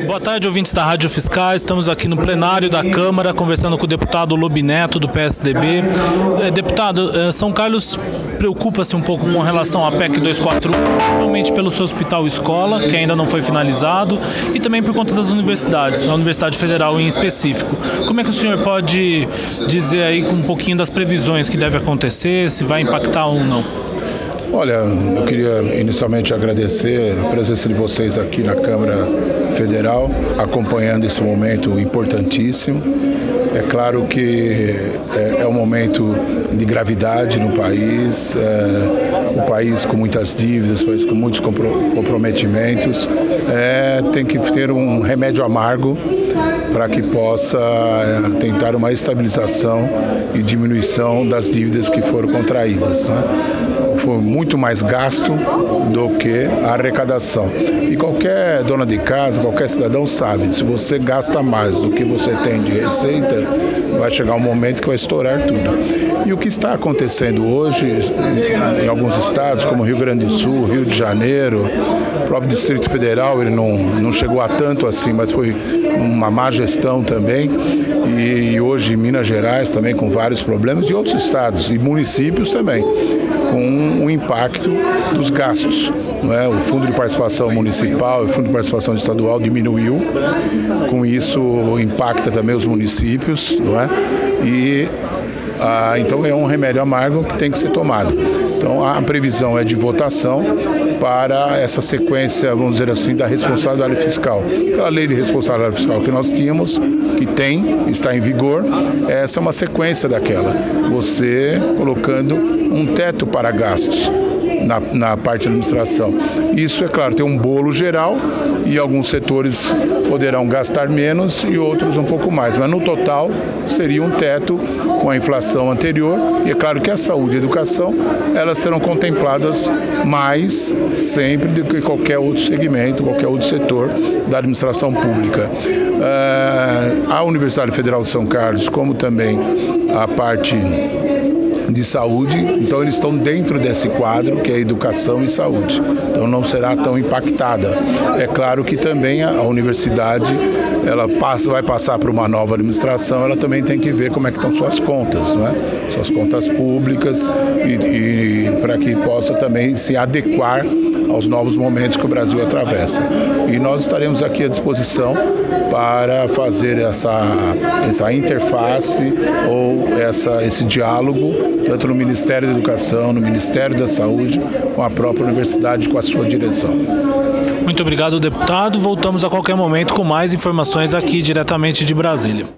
Boa tarde, ouvintes da Rádio Fiscal. Estamos aqui no plenário da Câmara conversando com o deputado Lobineto, do PSDB. Deputado, São Carlos preocupa-se um pouco com relação à PEC 241, principalmente pelo seu hospital escola, que ainda não foi finalizado, e também por conta das universidades, a Universidade Federal em específico. Como é que o senhor pode dizer aí um pouquinho das previsões que deve acontecer, se vai impactar ou não? Olha, eu queria inicialmente agradecer a presença de vocês aqui na Câmara Federal, acompanhando esse momento importantíssimo. É claro que é um momento de gravidade no país, o país com muitas dívidas, o país com muitos comprometimentos, tem que ter um remédio amargo para que possa tentar uma estabilização e diminuição das dívidas que foram contraídas, né? Foi muito mais gasto do que a arrecadação. E qualquer dona de casa, qualquer cidadão sabe, se você gasta mais do que você tem de receita, vai chegar um momento que vai estourar tudo. E o que está acontecendo hoje em alguns estados, como Rio Grande do Sul, Rio de Janeiro, o próprio Distrito Federal, ele não chegou a tanto assim, mas foi uma má gestão também, e hoje em Minas Gerais também com vários problemas, e outros estados e municípios também, com o impacto dos gastos. Não é? O Fundo de Participação Municipal e o Fundo de Participação Estadual diminuiu, com isso impacta também os municípios, não é? Então é um remédio amargo que tem que ser tomado. Então a previsão é de votação para essa sequência, vamos dizer assim, da responsabilidade fiscal. Aquela lei de responsabilidade fiscal que nós tínhamos, que está em vigor, essa é uma sequência daquela. Você colocando um teto para gastos na parte da administração. Isso, é claro, tem um bolo geral e alguns setores poderão gastar menos e outros um pouco mais, mas no total seria um teto com a inflação anterior, e é claro que a saúde e a educação, elas serão contempladas mais sempre do que qualquer outro segmento, qualquer outro setor da administração pública. A Universidade Federal de São Carlos, como também a parte de saúde, então eles estão dentro desse quadro que é educação e saúde, então não será tão impactada. É claro que também a universidade vai passar por uma nova administração, ela também tem que ver como é que estão suas contas, não é? Suas contas públicas e para que possa também se adequar aos novos momentos que o Brasil atravessa. E nós estaremos aqui à disposição para fazer essa interface ou esse diálogo, tanto no Ministério da Educação, no Ministério da Saúde, com a própria universidade, com a sua direção. Muito obrigado, deputado. Voltamos a qualquer momento com mais informações aqui diretamente de Brasília.